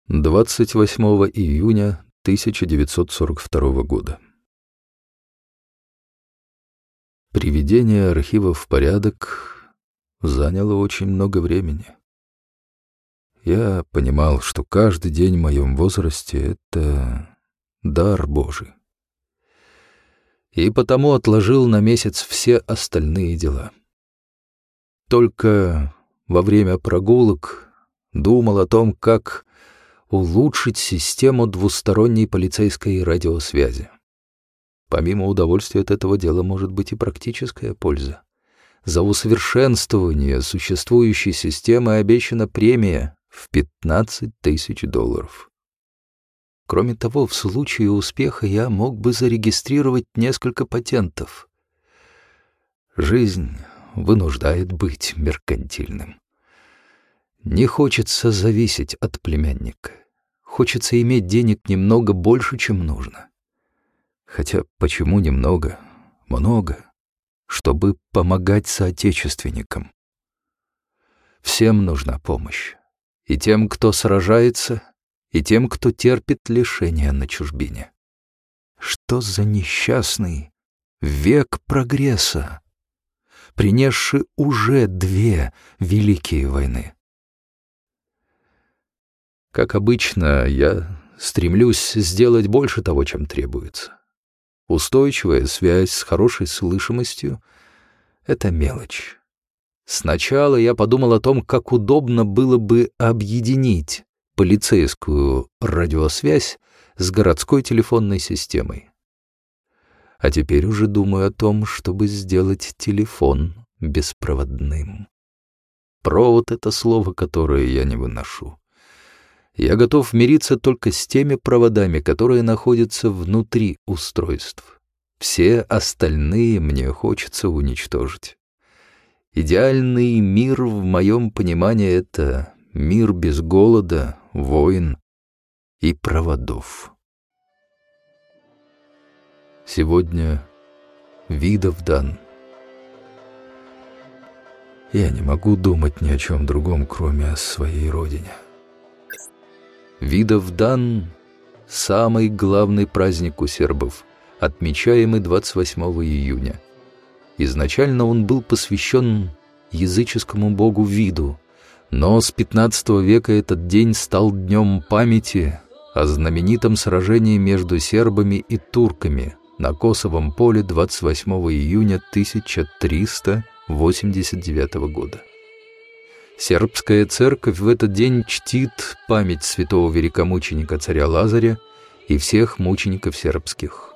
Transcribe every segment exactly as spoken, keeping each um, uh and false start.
двадцать восьмого июня тысяча девятьсот сорок второго года. Приведение архива в порядок заняло очень много времени. Я понимал, что каждый день в моем возрасте — это дар Божий. И потому отложил на месяц все остальные дела. Только во время прогулок думал о том, как улучшить систему двусторонней полицейской радиосвязи. Помимо удовольствия от этого дела может быть и практическая польза. За усовершенствование существующей системы обещана премия в пятнадцать тысяч долларов. Кроме того, в случае успеха я мог бы зарегистрировать несколько патентов. Жизнь вынуждает быть меркантильным. Не хочется зависеть от племянника. Хочется иметь денег немного больше, чем нужно. Хотя почему немного? Много. Чтобы помогать соотечественникам. Всем нужна помощь. И тем, кто сражается, и тем, кто терпит лишения на чужбине. Что за несчастный век прогресса, принесший уже две великие войны. Как обычно, я стремлюсь сделать больше того, чем требуется. Устойчивая связь с хорошей слышимостью — это мелочь. Сначала я подумал о том, как удобно было бы объединить полицейскую радиосвязь с городской телефонной системой. А теперь уже думаю о том, чтобы сделать телефон беспроводным. Провод — это слово, которое я не выношу. Я готов мириться только с теми проводами, которые находятся внутри устройств. Все остальные мне хочется уничтожить. Идеальный мир в моем понимании — это мир без голода, войн и проводов. Сегодня Видовдан. Я не могу думать ни о чем другом, кроме о своей родине. Видовдан — самый главный праздник у сербов, отмечаемый двадцать восьмого июня. Изначально он был посвящен языческому богу Виду, но с пятнадцатого века этот день стал днем памяти о знаменитом сражении между сербами и турками на Косовом поле двадцать восьмого июня тысяча триста восемьдесят девятого года. Сербская церковь в этот день чтит память святого великомученика царя Лазаря и всех мучеников сербских.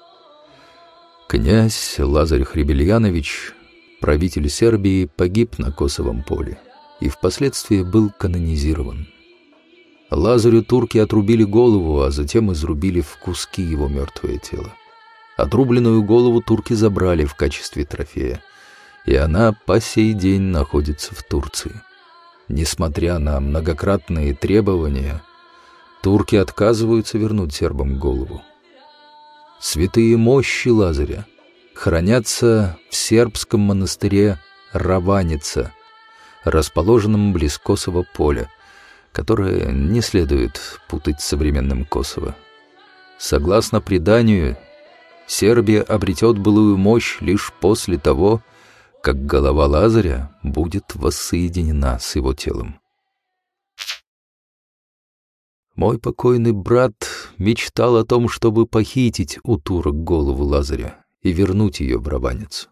Князь Лазарь Хребельянович, правитель Сербии, погиб на Косовом поле и впоследствии был канонизирован. Лазарю турки отрубили голову, а затем изрубили в куски его мертвое тело. Отрубленную голову турки забрали в качестве трофея, и она по сей день находится в Турции. Несмотря на многократные требования, турки отказываются вернуть сербам голову. Святые мощи Лазаря хранятся в сербском монастыре Раваница, расположенном близ Косово поля, которое не следует путать с современным Косово. Согласно преданию, Сербия обретет былую мощь лишь после того, как голова Лазаря будет воссоединена с его телом. Мой покойный брат мечтал о том, чтобы похитить у турок голову Лазаря и вернуть ее в Раваницу.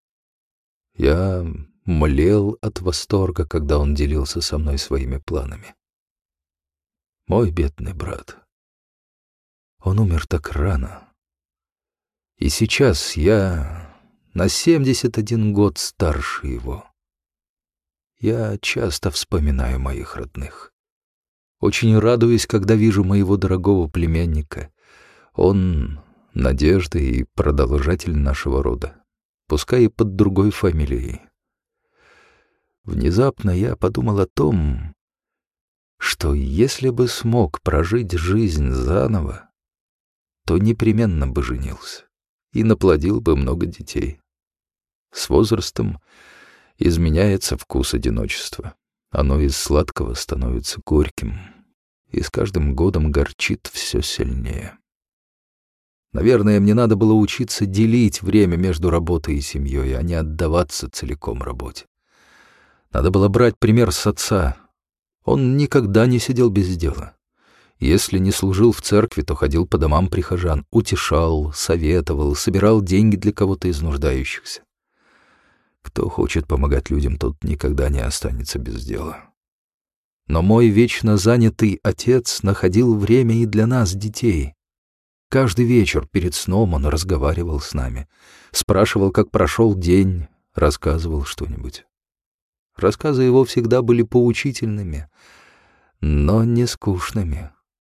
Я млел от восторга, когда он делился со мной своими планами. Мой бедный брат. Он умер так рано. И сейчас я на семьдесят один год старше его. Я часто вспоминаю моих родных. Очень радуюсь, когда вижу моего дорогого племянника. Он — надежда и продолжатель нашего рода, пускай и под другой фамилией. Внезапно я подумал о том, что если бы смог прожить жизнь заново, то непременно бы женился и наплодил бы много детей. С возрастом изменяется вкус одиночества. Оно из сладкого становится горьким. и с каждым годом горчит все сильнее. Наверное, мне надо было учиться делить время между работой и семьей, а не отдаваться целиком работе. Надо было брать пример с отца. Он никогда не сидел без дела. Если не служил в церкви, то ходил по домам прихожан, утешал, советовал, собирал деньги для кого-то из нуждающихся. Кто хочет помогать людям, тот никогда не останется без дела. Но мой вечно занятый отец находил время и для нас, детей. Каждый вечер перед сном он разговаривал с нами, спрашивал, как прошел день, рассказывал что-нибудь. Рассказы его всегда были поучительными, но не скучными.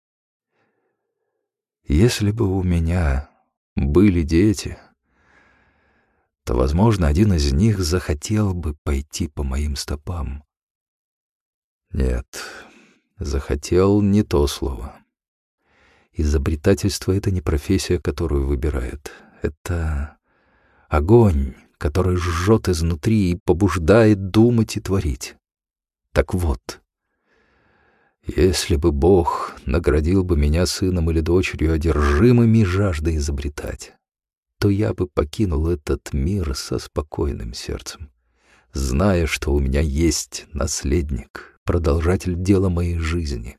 Если бы у меня были дети, то, возможно, один из них захотел бы пойти по моим стопам. Нет, захотел — не то слово. Изобретательство — это не профессия, которую выбирает. Это огонь, который жжет изнутри и побуждает думать и творить. Так вот, если бы Бог наградил бы меня сыном или дочерью, одержимыми жаждой изобретать, то я бы покинул этот мир со спокойным сердцем, зная, что у меня есть наследник, продолжатель дела моей жизни.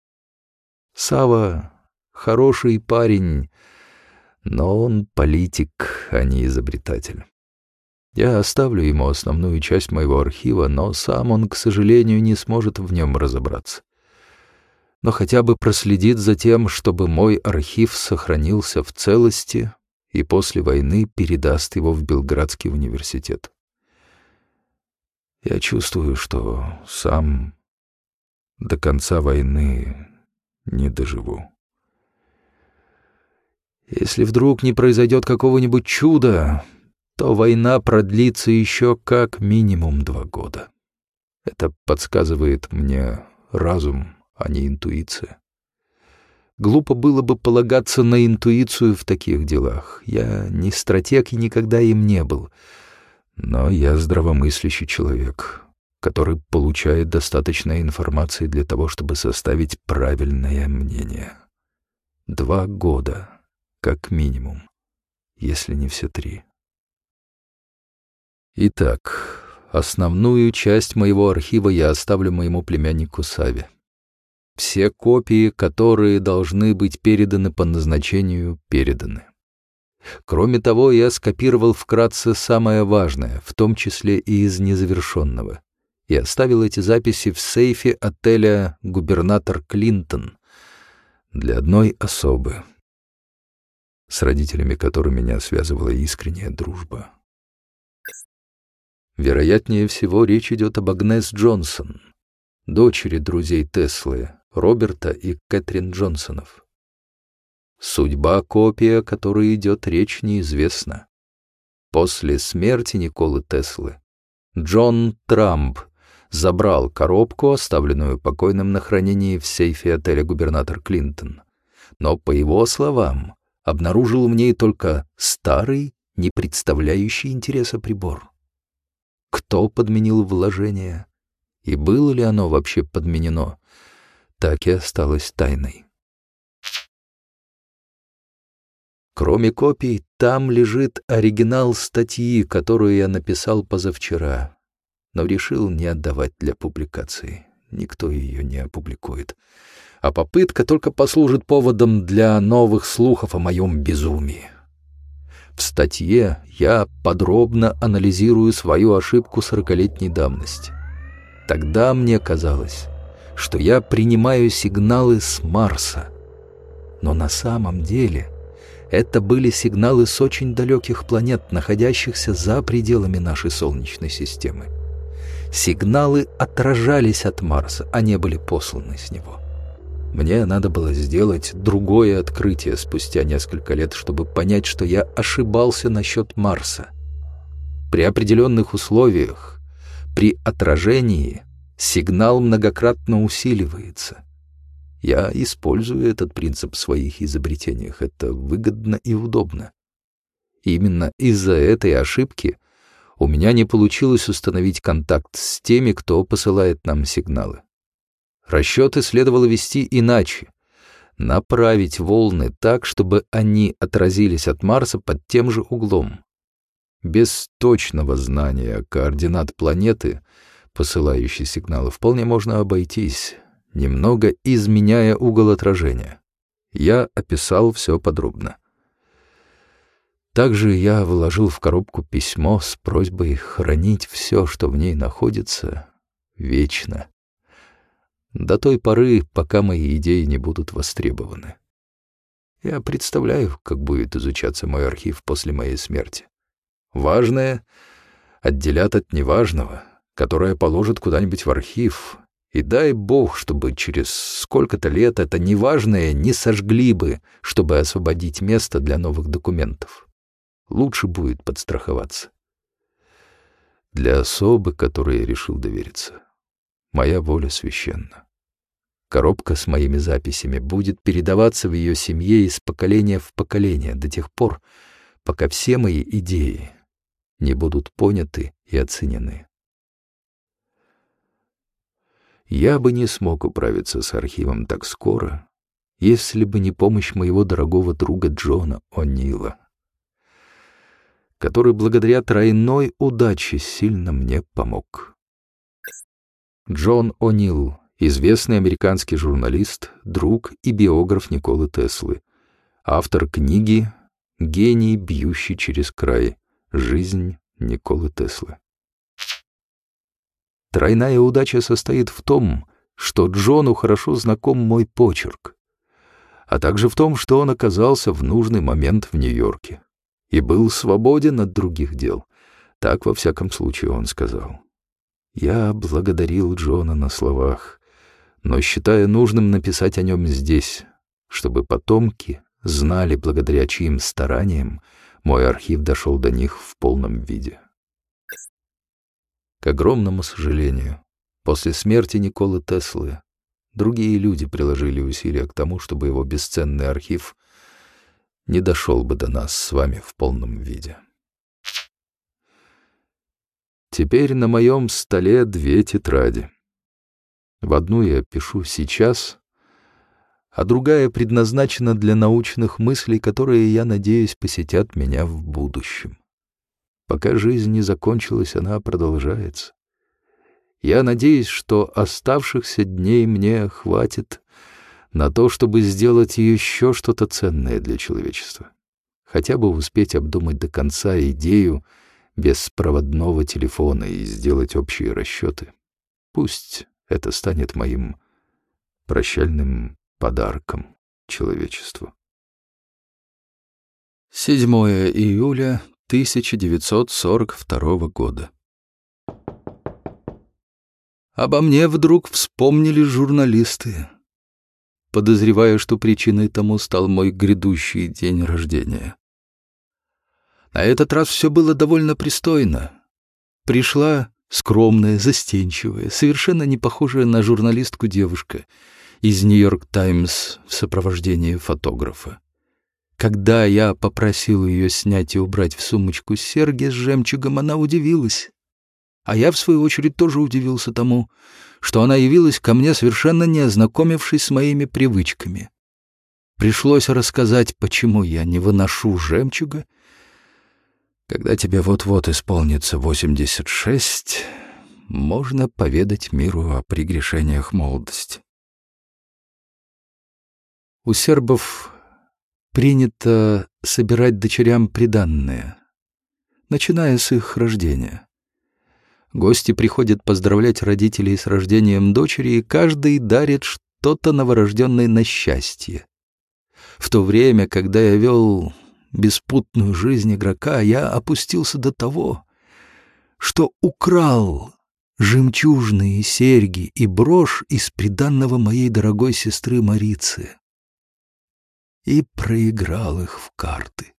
Сава — хороший парень, но он политик, а не изобретатель. Я оставлю ему основную часть моего архива, но сам он, к сожалению, не сможет в нем разобраться. Но хотя бы проследит за тем, чтобы мой архив сохранился в целости, и после войны передаст его в Белградский университет. Я чувствую, что сам до конца войны не доживу. Если вдруг не произойдет какого-нибудь чуда, то война продлится еще как минимум два года. Это подсказывает мне разум, а не интуиция. Глупо было бы полагаться на интуицию в таких делах. Я не стратег и никогда им не был. Но я здравомыслящий человек, который получает достаточно информации для того, чтобы составить правильное мнение. Два года, как минимум, если не все три. Итак, основную часть моего архива я оставлю моему племяннику Саве. Все копии, которые должны быть переданы по назначению, переданы. Кроме того, я скопировал вкратце самое важное, в том числе и из незавершенного, и оставил эти записи в сейфе отеля «Губернатор Клинтон» для одной особы, с родителями которой меня связывала искренняя дружба. Вероятнее всего, речь идет об Агнес Джонсон, дочери друзей Теслы, Роберта и Кэтрин Джонсонов. Судьба копии, о которой идет речь, неизвестна. После смерти Николы Теслы Джон Трамп забрал коробку, оставленную покойным на хранении в сейфе отеля «Губернатор Клинтон», но, по его словам, обнаружил в ней только старый, не представляющий интереса прибор. Кто подменил вложение, и было ли оно вообще подменено, так и осталось тайной. Кроме копий, там лежит оригинал статьи, которую я написал позавчера, но решил не отдавать для публикации. Никто ее не опубликует. А попытка только послужит поводом для новых слухов о моем безумии. В статье я подробно анализирую свою ошибку сорокалетней давности. Тогда мне казалось, что я принимаю сигналы с Марса. Но на самом деле это были сигналы с очень далеких планет, находящихся за пределами нашей Солнечной системы. Сигналы отражались от Марса, а не были посланы с него. Мне надо было сделать другое открытие спустя несколько лет, чтобы понять, что я ошибался насчет Марса. При определенных условиях, при отражении, сигнал многократно усиливается. Я использую этот принцип в своих изобретениях. Это выгодно и удобно. Именно из-за этой ошибки у меня не получилось установить контакт с теми, кто посылает нам сигналы. Расчеты следовало вести иначе. Направить волны так, чтобы они отразились от Марса под тем же углом. Без точного знания координат планеты, посылающей сигналы, вполне можно обойтись, немного изменяя угол отражения. Я описал все подробно. Также я вложил в коробку письмо с просьбой хранить все, что в ней находится, вечно. До той поры, пока мои идеи не будут востребованы. Я представляю, как будет изучаться мой архив после моей смерти. Важное отделят от неважного, которое положат куда-нибудь в архив, и дай бог, чтобы через сколько-то лет это неважное не сожгли бы, чтобы освободить место для новых документов. Лучше будет подстраховаться. Для особы, которой я решил довериться, моя воля священна. Коробка с моими записями будет передаваться в ее семье из поколения в поколение до тех пор, пока все мои идеи не будут поняты и оценены. Я бы не смог управиться с архивом так скоро, если бы не помощь моего дорогого друга Джона О'Нила, который благодаря тройной удаче сильно мне помог. Джон О'Нил — известный американский журналист, друг и биограф Николы Теслы, автор книги «Гений, бьющий через край. Жизнь Николы Теслы». Тройная удача состоит в том, что Джону хорошо знаком мой почерк, а также в том, что он оказался в нужный момент в Нью-Йорке и был свободен от других дел. Так, во всяком случае, он сказал. Я благодарил Джона на словах, но считаю нужным написать о нем здесь, чтобы потомки знали, благодаря чьим стараниям мой архив дошел до них в полном виде. К огромному сожалению, после смерти Николы Теслы другие люди приложили усилия к тому, чтобы его бесценный архив не дошел бы до нас с вами в полном виде. Теперь на моем столе две тетради. В одну я пишу сейчас, а другая предназначена для научных мыслей, которые, я надеюсь, посетят меня в будущем. Пока жизнь не закончилась, она продолжается. Я надеюсь, что оставшихся дней мне хватит на то, чтобы сделать еще что-то ценное для человечества. Хотя бы успеть обдумать до конца идею беспроводного телефона и сделать общие расчеты. Пусть это станет моим прощальным подарком человечеству. седьмое июля тысяча девятьсот сорок второго года. Обо мне вдруг вспомнили журналисты, подозревая, что причиной тому стал мой грядущий день рождения. На этот раз все было довольно пристойно. Пришла скромная, застенчивая, совершенно не похожая на журналистку девушка из «Нью-Йорк Таймс» в сопровождении фотографа. Когда я попросил ее снять и убрать в сумочку серьги с жемчугом, она удивилась. А я, в свою очередь, тоже удивился тому, что она явилась ко мне, совершенно не ознакомившись с моими привычками. Пришлось рассказать, почему я не выношу жемчуга. Когда тебе вот-вот исполнится восемьдесят шесть, можно поведать миру о прегрешениях молодости. У сербов принято собирать дочерям приданное, начиная с их рождения. Гости приходят поздравлять родителей с рождением дочери, и каждый дарит что-то новорожденной на счастье. В то время, когда я вел беспутную жизнь игрока, я опустился до того, что украл жемчужные серьги и брошь из приданного моей дорогой сестры Марицы и проиграл их в карты.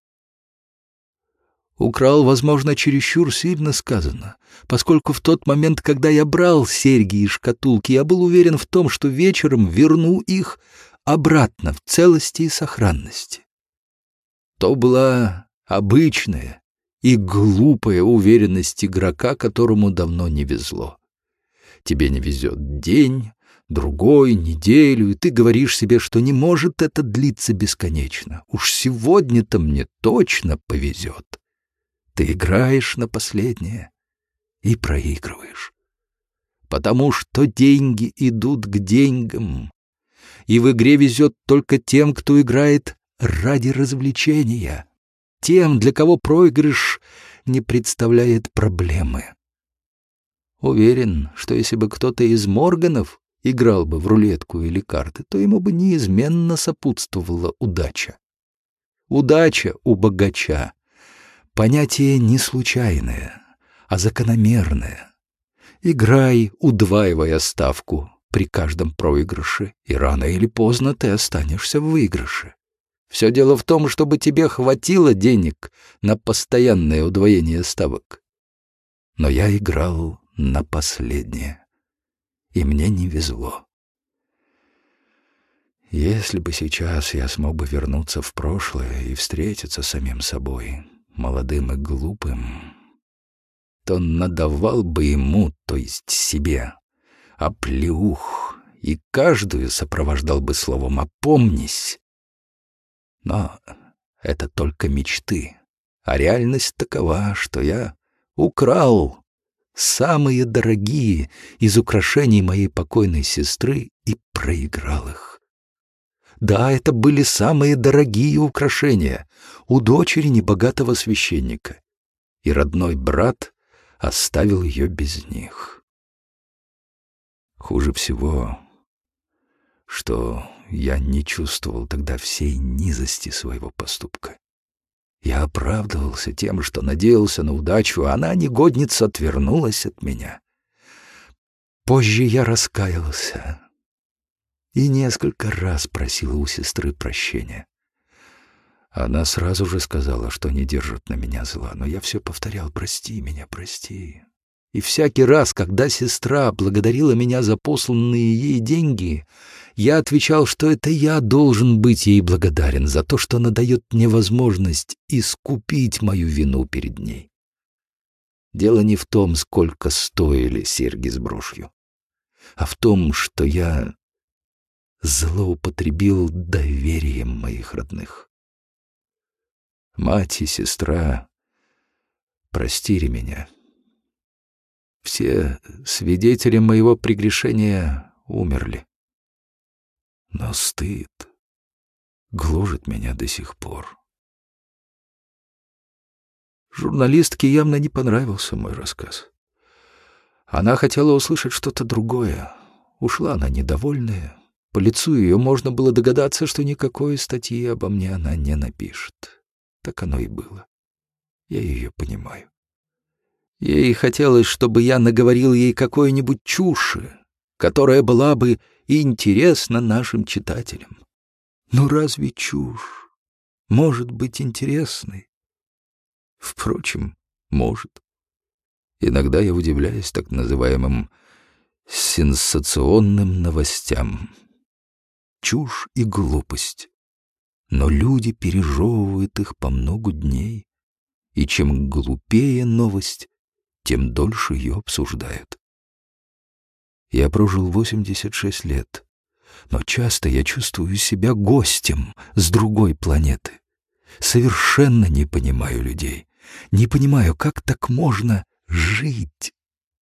Украл, возможно, чересчур сильно сказано, поскольку в тот момент, когда я брал серьги из шкатулки, я был уверен в том, что вечером верну их обратно в целости и сохранности. То была обычная и глупая уверенность игрока, которому давно не везло. Тебе не везет день, другой, неделю, и ты говоришь себе, что не может это длиться бесконечно. Уж сегодня-то мне точно повезет. Ты играешь на последнее и проигрываешь. Потому что деньги идут к деньгам, и в игре везет только тем, кто играет ради развлечения, тем, для кого проигрыш не представляет проблемы. Уверен, что если бы кто-то из Морганов играл бы в рулетку или карты, то ему бы неизменно сопутствовала удача. Удача у богача — понятие не случайное, а закономерное. Играй, удваивая ставку при каждом проигрыше, и рано или поздно ты останешься в выигрыше. Все дело в том, чтобы тебе хватило денег на постоянное удвоение ставок. Но я играл на последнее, и мне не везло. Если бы сейчас я смог бы вернуться в прошлое и встретиться с самим собой, молодым и глупым, то надавал бы ему, то есть себе, оплеух, и каждую сопровождал бы словом «опомнись». Но это только мечты, а реальность такова, что я украл самые дорогие из украшений моей покойной сестры и проиграл их. Да, это были самые дорогие украшения у дочери небогатого священника, и родной брат оставил ее без них. Хуже всего, что я не чувствовал тогда всей низости своего поступка. Я оправдывался тем, что надеялся на удачу, а она, негодница, отвернулась от меня. Позже я раскаялся и несколько раз просил у сестры прощения. Она сразу же сказала, что не держит на меня зла, но я все повторял: «Прости меня, прости». И всякий раз, когда сестра благодарила меня за посланные ей деньги, я отвечал, что это я должен быть ей благодарен за то, что она дает мне возможность искупить мою вину перед ней. Дело не в том, сколько стоили серьги с брошью, а в том, что я злоупотребил доверием моих родных. Мать и сестра простили меня. Все свидетели моего прегрешения умерли. Но стыд гложет меня до сих пор. Журналистке явно не понравился мой рассказ. Она хотела услышать что-то другое. Ушла она недовольная. По лицу ее можно было догадаться, что никакой статьи обо мне она не напишет. Так оно и было. Я ее понимаю. Ей хотелось, чтобы я наговорил ей какой-нибудь чуши, которая была бы интересна нашим читателям. Но разве чушь может быть интересной? Впрочем, может. Иногда я удивляюсь так называемым сенсационным новостям. Чушь и глупость. Но люди пережевывают их по много дней, и чем глупее новость, тем дольше ее обсуждают. Я прожил восемьдесят шесть лет, но часто я чувствую себя гостем с другой планеты. Совершенно не понимаю людей, не понимаю, как так можно жить.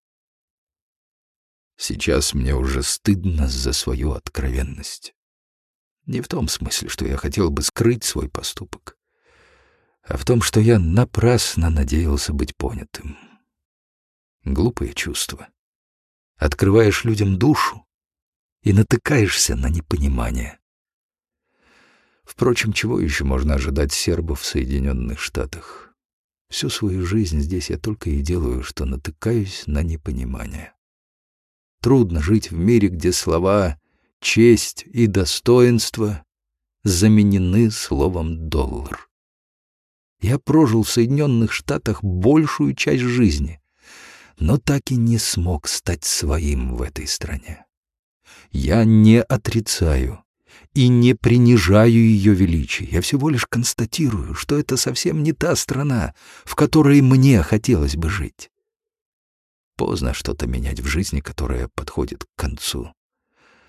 Сейчас мне уже стыдно за свою откровенность. Не в том смысле, что я хотел бы скрыть свой поступок, а в том, что я напрасно надеялся быть понятым. Глупое чувство. Открываешь людям душу и натыкаешься на непонимание. Впрочем, чего еще можно ожидать сербов в Соединенных Штатах? Всю свою жизнь здесь я только и делаю, что натыкаюсь на непонимание. Трудно жить в мире, где слова «честь» и «достоинство» заменены словом «доллар». Я прожил в Соединенных Штатах большую часть жизни, но так и не смог стать своим в этой стране. Я не отрицаю и не принижаю ее величие. Я всего лишь констатирую, что это совсем не та страна, в которой мне хотелось бы жить. Поздно что-то менять в жизни, которая подходит к концу.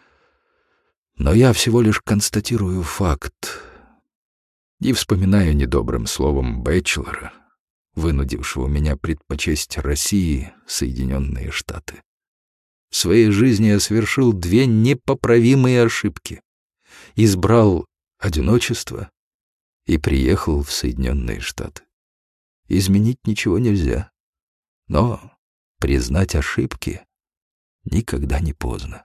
Но я всего лишь констатирую факт и вспоминаю недобрым словом бэчелора, вынудившего меня предпочесть России Соединенные Штаты. В своей жизни я совершил две непоправимые ошибки. Избрал одиночество и приехал в Соединенные Штаты. Изменить ничего нельзя, но признать ошибки никогда не поздно.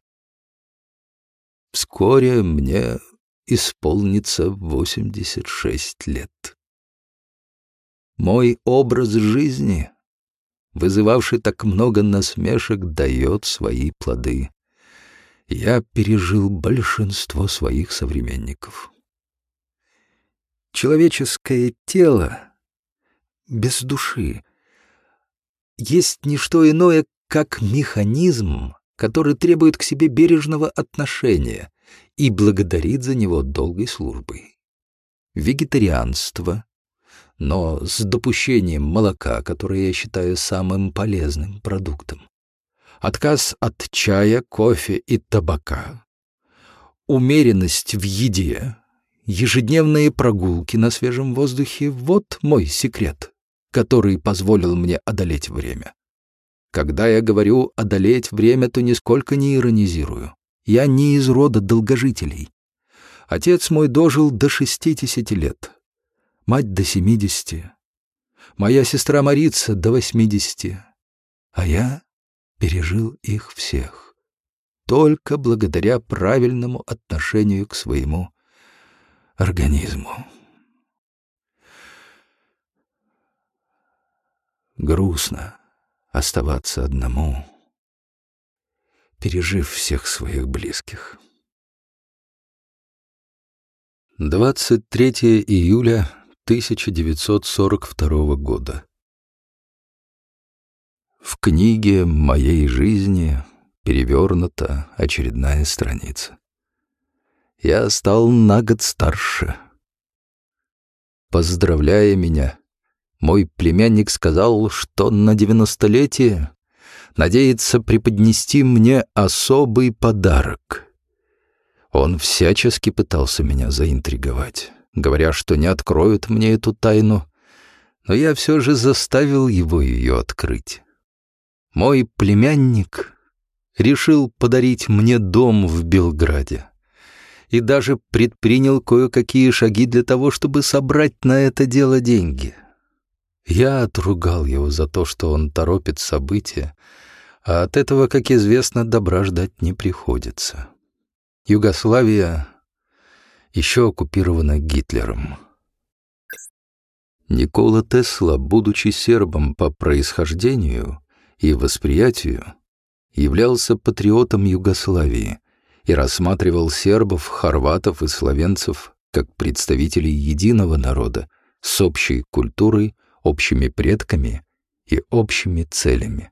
Вскоре мне исполнится восемьдесят шесть лет. Мой образ жизни, вызывавший так много насмешек, дает свои плоды. Я пережил большинство своих современников. Человеческое тело без души есть не что иное, как механизм, который требует к себе бережного отношения и благодарит за него долгой службой. Вегетарианство, но с допущением молока, которое я считаю самым полезным продуктом. Отказ от чая, кофе и табака. Умеренность в еде, ежедневные прогулки на свежем воздухе — вот мой секрет, который позволил мне одолеть время. Когда я говорю «одолеть время», то нисколько не иронизирую. Я не из рода долгожителей. Отец мой дожил до шестидесяти лет, мать до семидесяти, моя сестра Марица до восьмидесяти, а я пережил их всех только благодаря правильному отношению к своему организму. Грустно оставаться одному, пережив всех своих близких. двадцать третьего июля тысяча девятьсот сорок второго года. В книге моей жизни перевернута очередная страница. Я стал на год старше. Поздравляя меня, мой племянник сказал, что на девяностолетие надеется преподнести мне особый подарок. Он всячески пытался меня заинтриговать, говоря, что не откроет мне эту тайну, но я все же заставил его ее открыть. Мой племянник решил подарить мне дом в Белграде и даже предпринял кое-какие шаги для того, чтобы собрать на это дело деньги. Я отругал его за то, что он торопит события, а от этого, как известно, добра ждать не приходится. Югославия еще оккупирована Гитлером. Никола Тесла, будучи сербом по происхождению и восприятию, являлся патриотом Югославии и рассматривал сербов, хорватов и словенцев как представителей единого народа с общей культурой, общими предками и общими целями.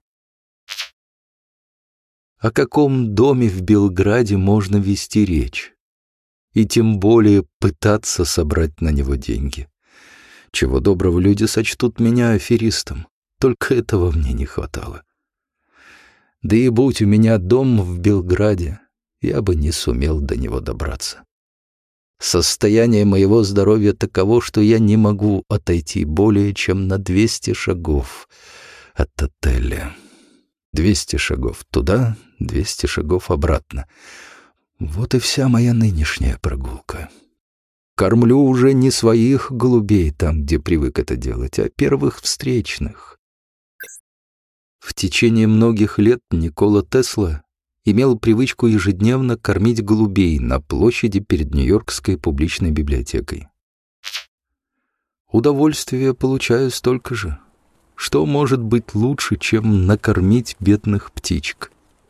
О каком доме в Белграде можно вести речь? И тем более пытаться собрать на него деньги. Чего доброго, люди сочтут меня аферистом. Только этого мне не хватало. Да и будь у меня дом в Белграде, я бы не сумел до него добраться. Состояние моего здоровья таково, что я не могу отойти более чем на двести шагов от отеля. двести шагов туда, двести шагов обратно. Вот и вся моя нынешняя прогулка. Кормлю уже не своих голубей там, где привык это делать, а первых встречных. В течение многих лет Никола Тесла имел привычку ежедневно кормить голубей на площади перед Нью-Йоркской публичной библиотекой. Удовольствие получаю столько же. Что может быть лучше, чем накормить бедных птичек?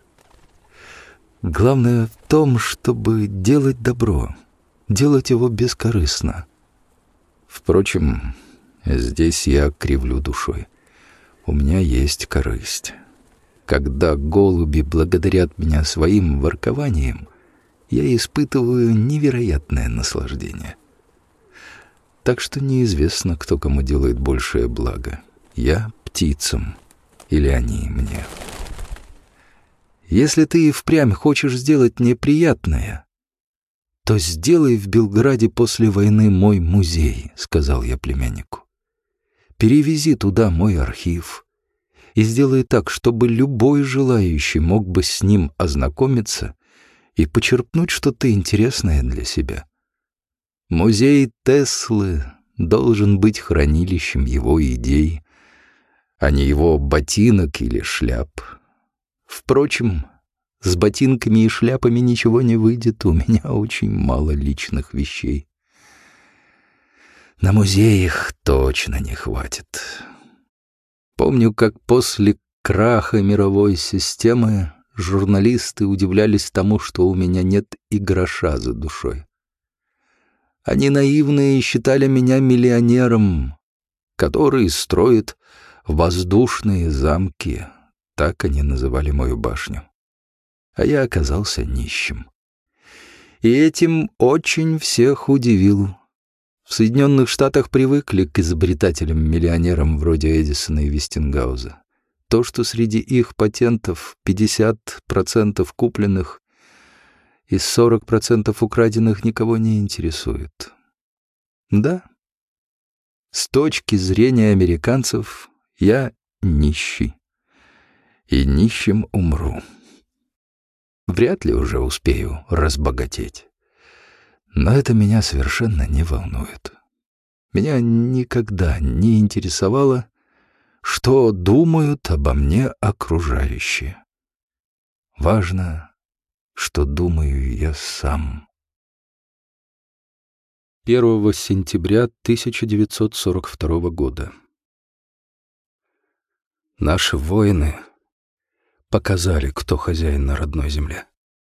Главное в том, чтобы делать добро, делать его бескорыстно. Впрочем, здесь я кривлю душой. У меня есть корысть. Когда голуби благодарят меня своим воркованием, я испытываю невероятное наслаждение. Так что неизвестно, кто кому делает большее благо. Я птицам или они мне. Если ты и впрямь хочешь сделать мне приятное, то сделай в Белграде после войны мой музей», — сказал я племяннику. «Перевези туда мой архив и сделай так, чтобы любой желающий мог бы с ним ознакомиться и почерпнуть что-то интересное для себя. Музей Теслы должен быть хранилищем его идей, а не его ботинок или шляп. Впрочем, с ботинками и шляпами ничего не выйдет, у меня очень мало личных вещей. На музей их точно не хватит. Помню, как после краха мировой системы журналисты удивлялись тому, что у меня нет и гроша за душой. Они наивные считали меня миллионером, который строит воздушные замки, так они называли мою башню. А я оказался нищим. И этим очень всех удивил. В Соединенных Штатах привыкли к изобретателям-миллионерам вроде Эдисона и Вестингауза. То, что среди их патентов пятьдесят процентов купленных и сорок процентов украденных, никого не интересует. Да, с точки зрения американцев я нищий. И нищим умру. Вряд ли уже успею разбогатеть. Но это меня совершенно не волнует. Меня никогда не интересовало, что думают обо мне окружающие. Важно, что думаю я сам. первого сентября тысяча девятьсот сорок второго года. Наши воины показали, кто хозяин на родной земле.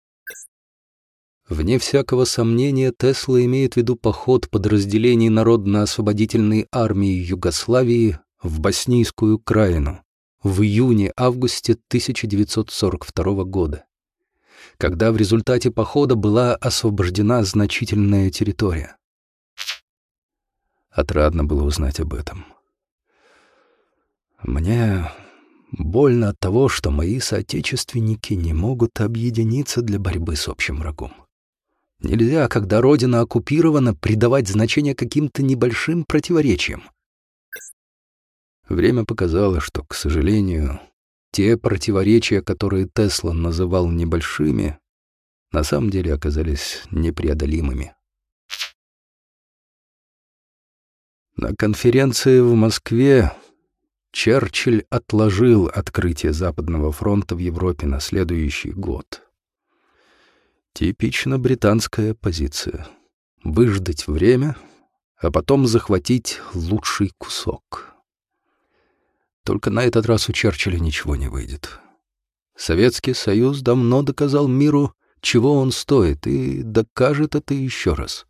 Вне всякого сомнения, Тесла имеет в виду поход подразделений Народно-освободительной армии Югославии в Боснийскую Краину в июне-августе тысяча девятьсот сорок второго года, когда в результате похода была освобождена значительная территория. Отрадно было узнать об этом. Мне больно от того, что мои соотечественники не могут объединиться для борьбы с общим врагом. Нельзя, когда родина оккупирована, придавать значение каким-то небольшим противоречиям. Время показало, что, к сожалению, те противоречия, которые Тесла называл небольшими, на самом деле оказались непреодолимыми. На конференции в Москве Черчилль отложил открытие Западного фронта в Европе на следующий год. Типично британская позиция. Выждать время, а потом захватить лучший кусок. Только на этот раз у Черчилля ничего не выйдет. Советский Союз давно доказал миру, чего он стоит, и докажет это еще раз.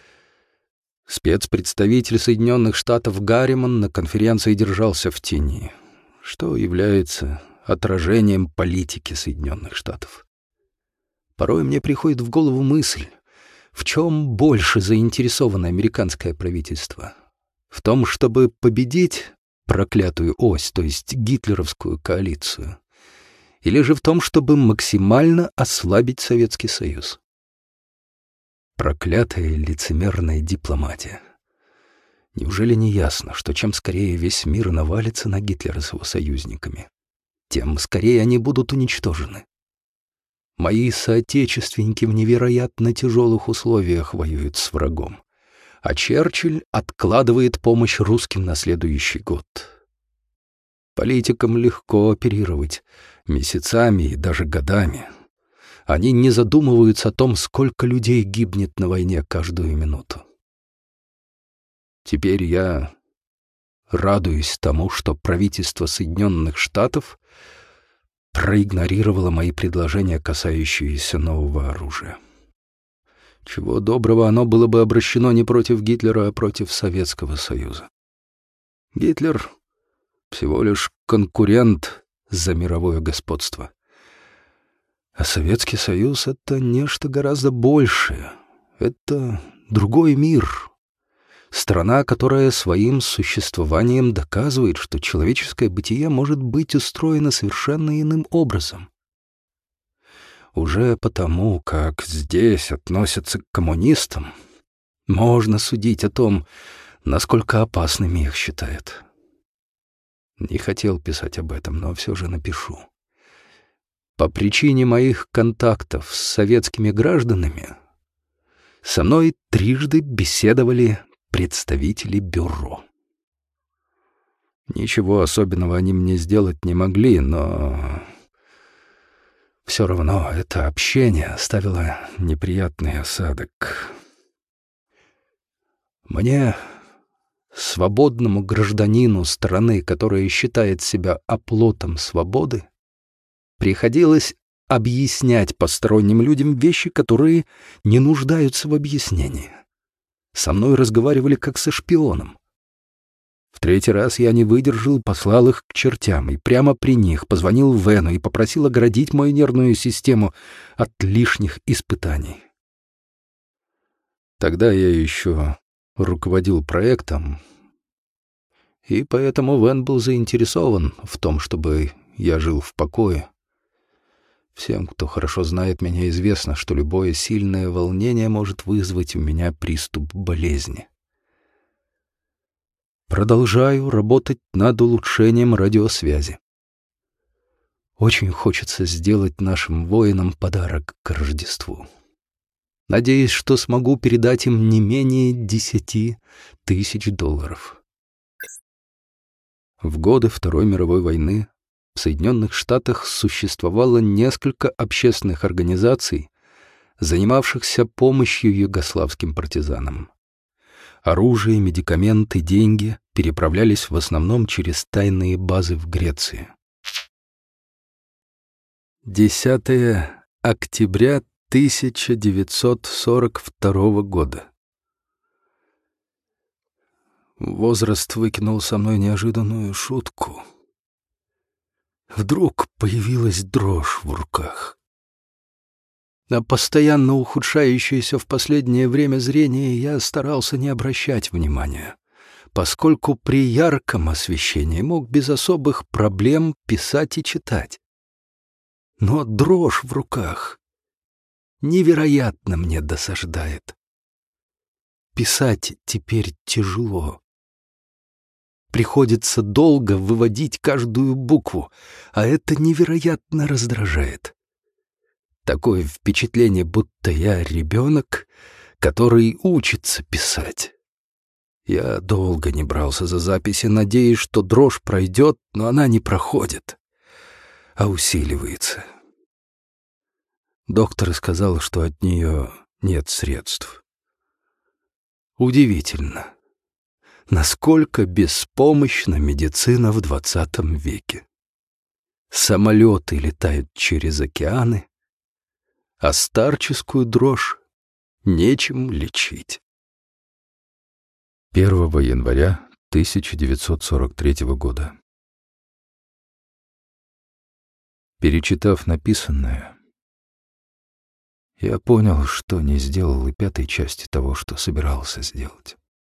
Спецпредставитель Соединенных Штатов Гарриман на конференции держался в тени, что является отражением политики Соединенных Штатов. Порой мне приходит в голову мысль, в чем больше заинтересовано американское правительство? В том, чтобы победить проклятую ось, то есть гитлеровскую коалицию, или же в том, чтобы максимально ослабить Советский Союз? Проклятая лицемерная дипломатия. Неужели не ясно, что чем скорее весь мир навалится на Гитлера с его союзниками, тем скорее они будут уничтожены? Мои соотечественники в невероятно тяжелых условиях воюют с врагом, а Черчилль откладывает помощь русским на следующий год. Политикам легко оперировать месяцами и даже годами. Они не задумываются о том, сколько людей гибнет на войне каждую минуту. Теперь я радуюсь тому, что правительство Соединенных Штатов проигнорировало мои предложения, касающиеся нового оружия. Чего доброго, оно было бы обращено не против Гитлера, а против Советского Союза. Гитлер всего лишь конкурент за мировое господство. А Советский Союз — это нечто гораздо большее. Это другой мир. Страна, которая своим существованием доказывает, что человеческое бытие может быть устроено совершенно иным образом. Уже потому, как здесь относятся к коммунистам, можно судить о том, насколько опасными их считают. Не хотел писать об этом, но все же напишу. По причине моих контактов с советскими гражданами со мной трижды беседовали представители бюро. Ничего особенного они мне сделать не могли, но все равно это общение оставило неприятный осадок. Мне, свободному гражданину страны, которая считает себя оплотом свободы, приходилось объяснять посторонним людям вещи, которые не нуждаются в объяснении. Со мной разговаривали как со шпионом. В третий раз я не выдержал, послал их к чертям и прямо при них позвонил Вену и попросил оградить мою нервную систему от лишних испытаний. Тогда я еще руководил проектом, и поэтому Вен был заинтересован в том, чтобы я жил в покое. Всем, кто хорошо знает меня, известно, что любое сильное волнение может вызвать у меня приступ болезни. Продолжаю работать над улучшением радиосвязи. Очень хочется сделать нашим воинам подарок к Рождеству. Надеюсь, что смогу передать им не менее десяти тысяч долларов. В годы Второй мировой войны в Соединенных Штатах существовало несколько общественных организаций, занимавшихся помощью югославским партизанам. Оружие, медикаменты, деньги переправлялись в основном через тайные базы в Греции. десятое октября тысяча девятьсот сорок второго года. Возраст выкинул со мной неожиданную шутку. Вдруг появилась дрожь в руках. На постоянно ухудшающееся в последнее время зрение я старался не обращать внимания, поскольку при ярком освещении мог без особых проблем писать и читать. Но дрожь в руках невероятно мне досаждает. Писать теперь тяжело. Приходится долго выводить каждую букву, а это невероятно раздражает. Такое впечатление, будто я ребенок, который учится писать. Я долго не брался за записи, надеясь, что дрожь пройдет, но она не проходит, а усиливается. Доктор сказал, что от нее нет средств. Удивительно, насколько беспомощна медицина в двадцатом веке. Самолеты летают через океаны, а старческую дрожь нечем лечить. первого января тысяча девятьсот сорок третьего года. Перечитав написанное, я понял, что не сделал и пятой части того, что собирался сделать.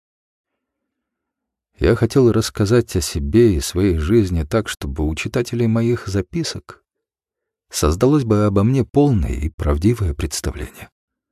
Я хотел рассказать о себе и своей жизни так, чтобы у читателей моих записок создалось бы обо мне полное и правдивое представление.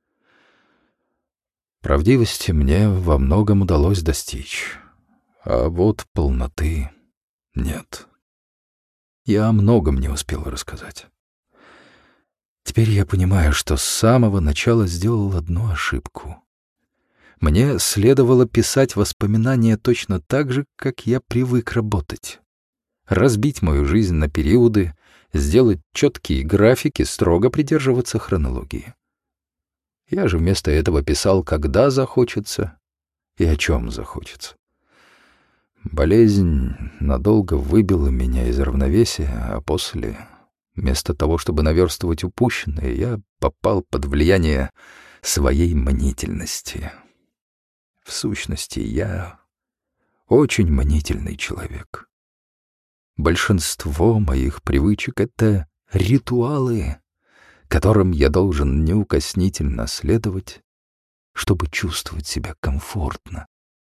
Правдивости мне во многом удалось достичь, а вот полноты нет. Я о многом не успел рассказать. Теперь я понимаю, что с самого начала сделал одну ошибку. Мне следовало писать воспоминания точно так же, как я привык работать. Разбить мою жизнь на периоды, сделать четкие графики, строго придерживаться хронологии. Я же вместо этого писал, когда захочется и о чем захочется. Болезнь надолго выбила меня из равновесия, а после, вместо того, чтобы наверстывать упущенное, я попал под влияние своей мнительности. В сущности, я очень мнительный человек. Большинство моих привычек — это ритуалы, которым я должен неукоснительно следовать, чтобы чувствовать себя комфортно.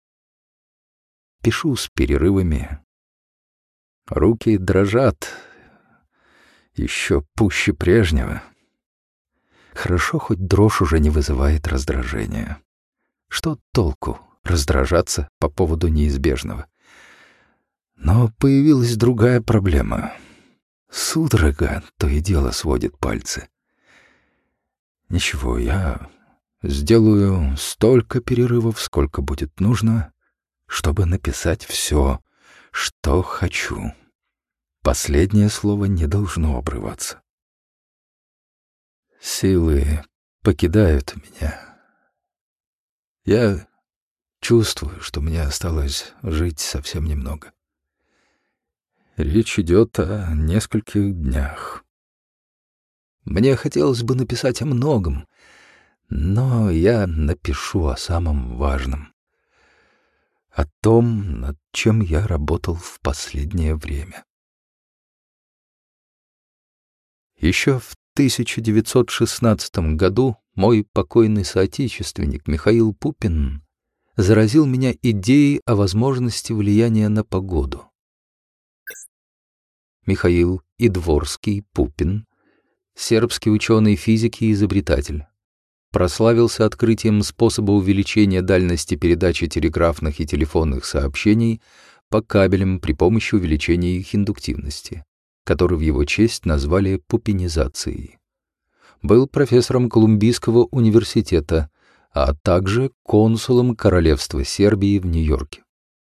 Пишу с перерывами. Руки дрожат еще пуще прежнего. Хорошо, хоть дрожь уже не вызывает раздражения. Что толку раздражаться по поводу неизбежного? Но появилась другая проблема. Судорога то и дело сводит пальцы. Ничего, я сделаю столько перерывов, сколько будет нужно, чтобы написать все, что хочу. Последнее слово не должно обрываться. Силы покидают меня. Я чувствую, что мне осталось жить совсем немного. Речь идет о нескольких днях. Мне хотелось бы написать о многом, но я напишу о самом важном. О том, над чем я работал в последнее время. Еще в тысяча девятьсот шестнадцатом году мой покойный соотечественник Михаил Пупин заразил меня идеей о возможности влияния на погоду. Михаил Идворский Пупин, сербский ученый, физик и изобретатель, прославился открытием способа увеличения дальности передачи телеграфных и телефонных сообщений по кабелям при помощи увеличения их индуктивности, который в его честь назвали пупинизацией. Был профессором Колумбийского университета, а также консулом Королевства Сербии в Нью-Йорке.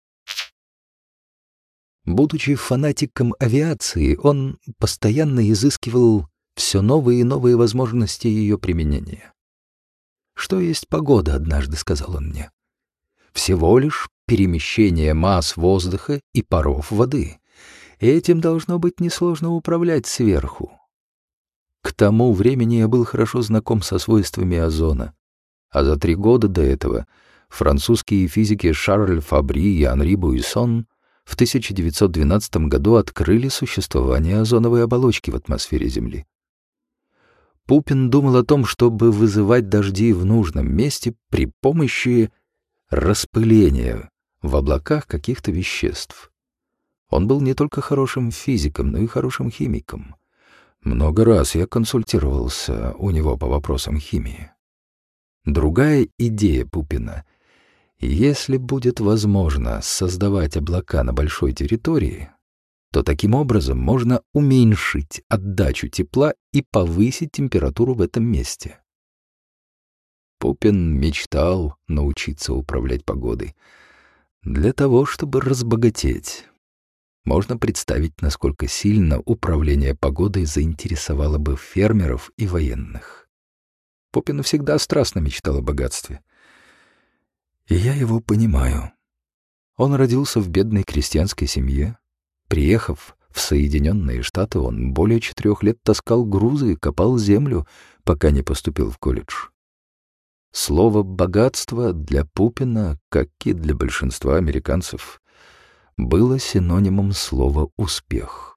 Будучи фанатиком авиации, он постоянно изыскивал все новые и новые возможности ее применения. «Что есть погода?» — однажды сказал он мне. «Всего лишь перемещение масс воздуха и паров воды. Этим должно быть несложно управлять сверху». К тому времени я был хорошо знаком со свойствами озона, а за три года до этого французские физики Шарль Фабри и Анри Буиссон в тысяча девятьсот двенадцатом году открыли существование озоновой оболочки в атмосфере Земли. Пупин думал о том, чтобы вызывать дожди в нужном месте при помощи распыления в облаках каких-то веществ. Он был не только хорошим физиком, но и хорошим химиком. Много раз я консультировался у него по вопросам химии. Другая идея Пупина: если будет возможно создавать облака на большой территории, то таким образом можно уменьшить отдачу тепла и повысить температуру в этом месте. Пупин мечтал научиться управлять погодой для того, чтобы разбогатеть. Можно представить, насколько сильно управление погодой заинтересовало бы фермеров и военных. Пупин всегда страстно мечтал о богатстве. И я его понимаю. Он родился в бедной крестьянской семье. Приехав в Соединенные Штаты, он более четырех лет таскал грузы и копал землю, пока не поступил в колледж. Слово «богатство» для Пупина, как и для большинства американцев, было синонимом слова «успех».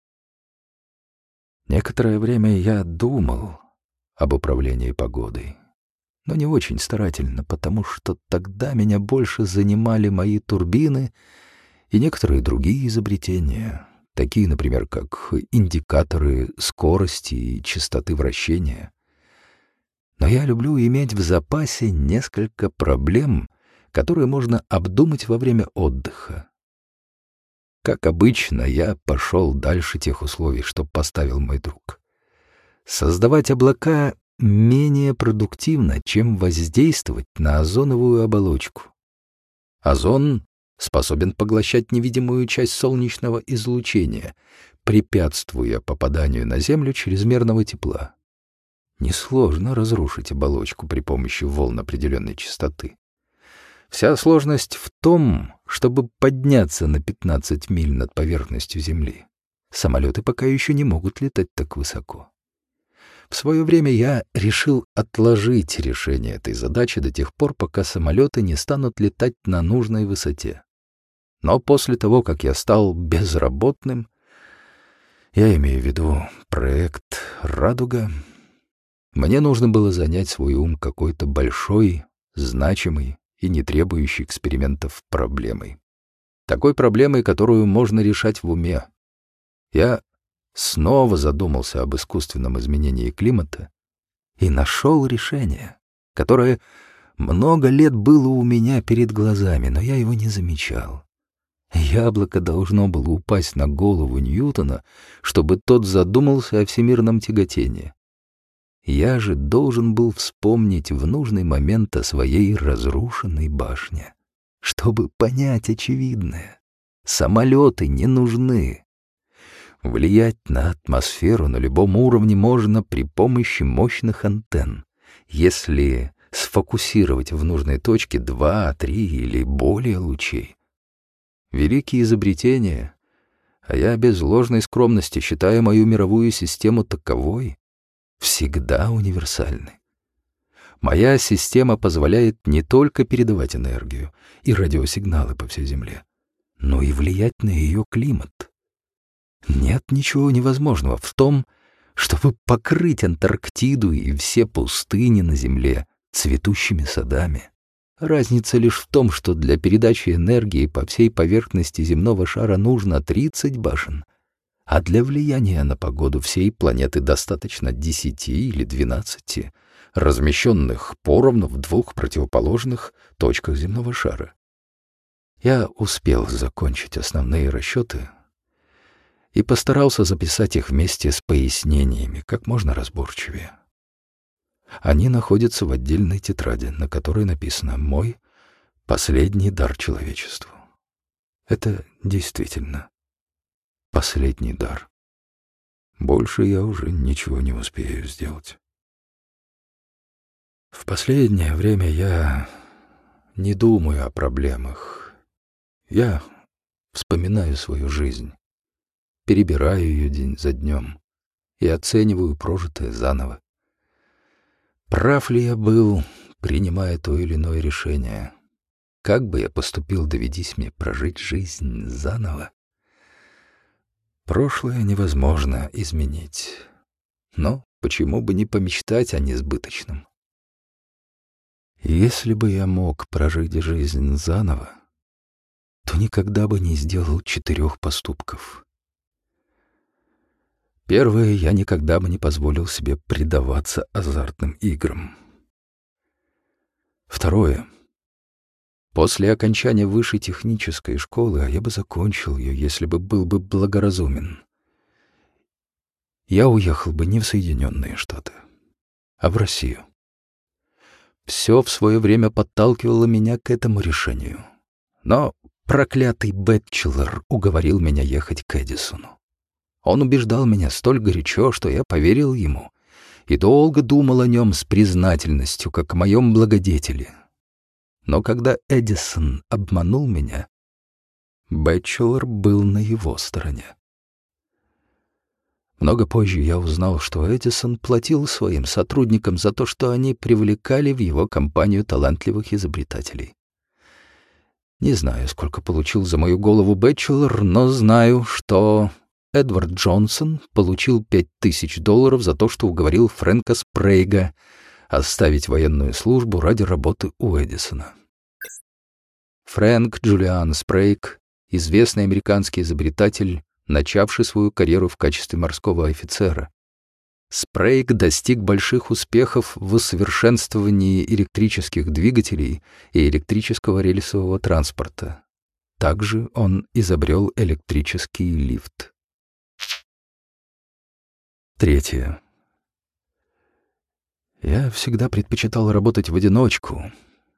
Некоторое время я думал об управлении погодой, но не очень старательно, потому что тогда меня больше занимали мои турбины и некоторые другие изобретения, такие, например, как индикаторы скорости и частоты вращения. Но я люблю иметь в запасе несколько проблем, которые можно обдумать во время отдыха. Как обычно, я пошел дальше тех условий, что поставил мой друг. Создавать облака менее продуктивно, чем воздействовать на озоновую оболочку. Озон способен поглощать невидимую часть солнечного излучения, препятствуя попаданию на Землю чрезмерного тепла. Несложно разрушить оболочку при помощи волн определенной частоты. Вся сложность в том, чтобы подняться на пятнадцать миль над поверхностью Земли. Самолеты пока еще не могут летать так высоко. В свое время я решил отложить решение этой задачи до тех пор, пока самолеты не станут летать на нужной высоте. Но после того, как я стал безработным, я имею в виду проект «Радуга», мне нужно было занять свой ум какой-то большой, значимой и не требующей экспериментов проблемой. Такой проблемой, которую можно решать в уме. Я снова задумался об искусственном изменении климата и нашел решение, которое много лет было у меня перед глазами, но я его не замечал. Яблоко должно было упасть на голову Ньютона, чтобы тот задумался о всемирном тяготении. Я же должен был вспомнить в нужный момент о своей разрушенной башне, чтобы понять очевидное. Самолеты не нужны. Влиять на атмосферу на любом уровне можно при помощи мощных антенн, если сфокусировать в нужной точке два, три или более лучей. Великие изобретения, а я без ложной скромности считаю мою мировую систему таковой, всегда универсальны. Моя система позволяет не только передавать энергию и радиосигналы по всей Земле, но и влиять на ее климат. Нет ничего невозможного в том, чтобы покрыть Антарктиду и все пустыни на Земле цветущими садами. Разница лишь в том, что для передачи энергии по всей поверхности земного шара нужно тридцать башен, а для влияния на погоду всей планеты достаточно десяти или двенадцати, размещенных поровну в двух противоположных точках земного шара. Я успел закончить основные расчеты и постарался записать их вместе с пояснениями как можно разборчивее. Они находятся в отдельной тетради, на которой написано «Мой последний дар человечеству». Это действительно последний дар. Больше я уже ничего не успею сделать. В последнее время я не думаю о проблемах. Я вспоминаю свою жизнь, перебираю ее день за днем и оцениваю прожитое заново. Прав ли я был, принимая то или иное решение? Как бы я поступил, доведись мне прожить жизнь заново? Прошлое невозможно изменить, но почему бы не помечтать о несбыточном? Если бы я мог прожить жизнь заново, то никогда бы не сделал четырех поступков. Первое, я никогда бы не позволил себе предаваться азартным играм. Второе. После окончания высшей технической школы, а я бы закончил ее, если бы был бы благоразумен, я уехал бы не в Соединенные Штаты, а в Россию. Все в свое время подталкивало меня к этому решению. Но проклятый бэтчелор уговорил меня ехать к Эдисону. Он убеждал меня столь горячо, что я поверил ему и долго думал о нем с признательностью, как о моем благодетеле. Но когда Эдисон обманул меня, бэтчелор был на его стороне. Много позже я узнал, что Эдисон платил своим сотрудникам за то, что они привлекали в его компанию талантливых изобретателей. Не знаю, сколько получил за мою голову бэтчелор, но знаю, что Эдвард Джонсон получил пять тысяч долларов за то, что уговорил Фрэнка Спрейга оставить военную службу ради работы у Эдисона. Фрэнк Джулиан Спрейг — известный американский изобретатель, начавший свою карьеру в качестве морского офицера. Спрейг достиг больших успехов в усовершенствовании электрических двигателей и электрического рельсового транспорта. Также он изобрел электрический лифт. Третье. Я всегда предпочитал работать в одиночку,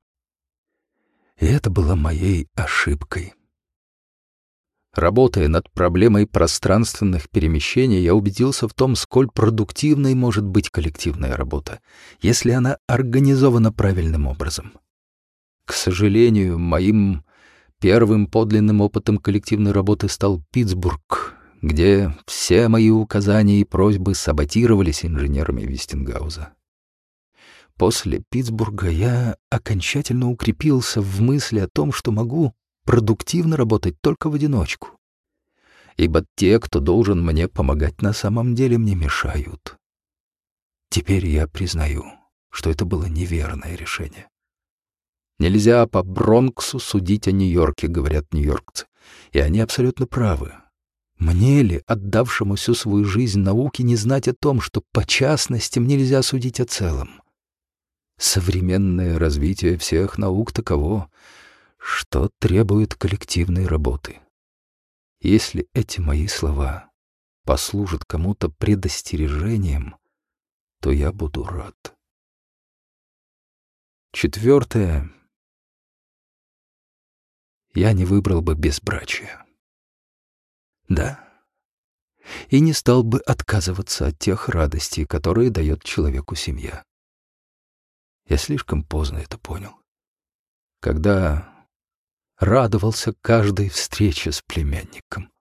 и это было моей ошибкой. Работая над проблемой пространственных перемещений, я убедился в том, сколь продуктивной может быть коллективная работа, если она организована правильным образом. К сожалению, моим первым подлинным опытом коллективной работы стал Питтсбург, где все мои указания и просьбы саботировались инженерами Вестингауза. После Питтсбурга я окончательно укрепился в мысли о том, что могу продуктивно работать только в одиночку, ибо те, кто должен мне помогать, на самом деле мне мешают. Теперь я признаю, что это было неверное решение. Нельзя по Бронксу судить о Нью-Йорке, говорят нью-йоркцы, и они абсолютно правы. Мне ли, отдавшему всю свою жизнь науке, не знать о том, что по частностям нельзя судить о целом? Современное развитие всех наук таково, что требует коллективной работы. Если эти мои слова послужат кому-то предостережением, то я буду рад. Четвертое. Я не выбрал бы безбрачия. Да, и не стал бы отказываться от тех радостей, которые дает человеку семья. Я слишком поздно это понял, когда радовался каждой встрече с племянником.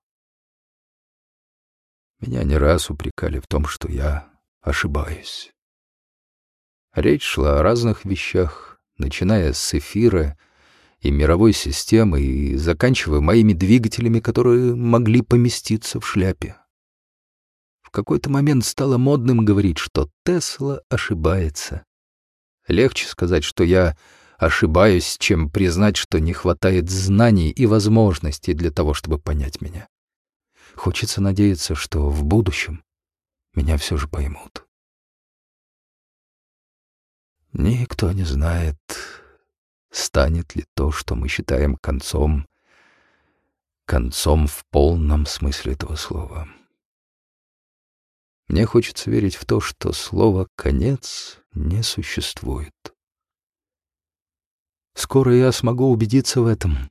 Меня не раз упрекали в том, что я ошибаюсь. Речь шла о разных вещах, начиная с эфира и мировой системы и заканчивая моими двигателями, которые могли поместиться в шляпе. В какой-то момент стало модным говорить, что Тесла ошибается. Легче сказать, что я ошибаюсь, чем признать, что не хватает знаний и возможностей для того, чтобы понять меня. Хочется надеяться, что в будущем меня все же поймут. Никто не знает, станет ли то, что мы считаем концом, концом в полном смысле этого слова. Мне хочется верить в то, что слово «конец» не существует. Скоро я смогу убедиться в этом.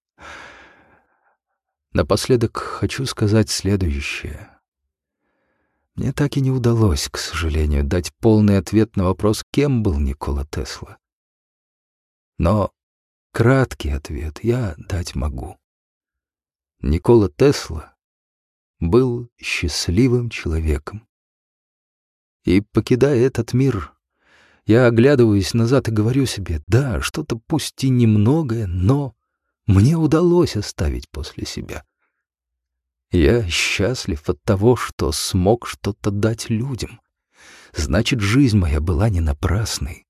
Напоследок хочу сказать следующее. Мне так и не удалось, к сожалению, дать полный ответ на вопрос, кем был Никола Тесла. Но краткий ответ я дать могу. Никола Тесла был счастливым человеком. И, покидая этот мир, я оглядываюсь назад и говорю себе, да, что-то пусть и немногое, но мне удалось оставить после себя. Я счастлив от того, что смог что-то дать людям. Значит, жизнь моя была не напрасной.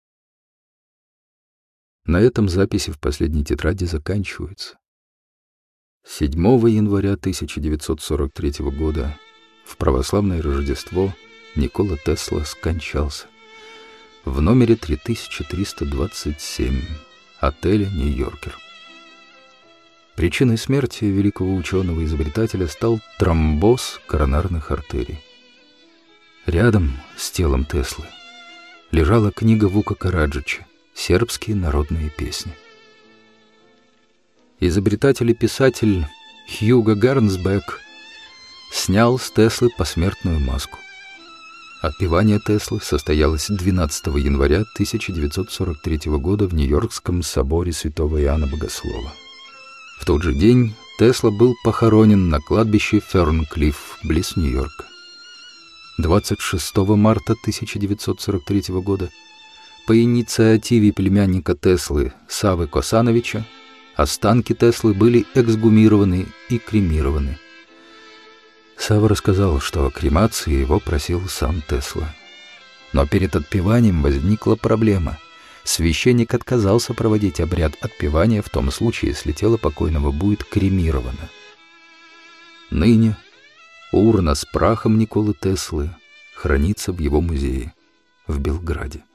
На этом записи в последней тетради заканчиваются. седьмого января тысяча девятьсот сорок третьего года в православное Рождество Никола Тесла скончался в номере три тысячи триста двадцать семь отеля «Нью-Йоркер». Причиной смерти великого ученого-изобретателя стал тромбоз коронарных артерий. Рядом с телом Теслы лежала книга Вука Караджича «Сербские народные песни». Изобретатель и писатель Хьюго Гарнсбек снял с Теслы посмертную маску. Отпевание Теслы состоялось двенадцатого января тысяча девятьсот сорок третьего года в Нью-Йоркском соборе святого Иоанна Богослова. В тот же день Тесла был похоронен на кладбище Фернклифф, близ Нью-Йорка. двадцать шестого марта тысяча девятьсот сорок третьего года по инициативе племянника Теслы Савы Косановича останки Теслы были эксгумированы и кремированы. Сава рассказал, что о кремации его просил сам Тесла. Но перед отпеванием возникла проблема. Священник отказался проводить обряд отпевания в том случае, если тело покойного будет кремировано. Ныне урна с прахом Николы Теслы хранится в его музее в Белграде.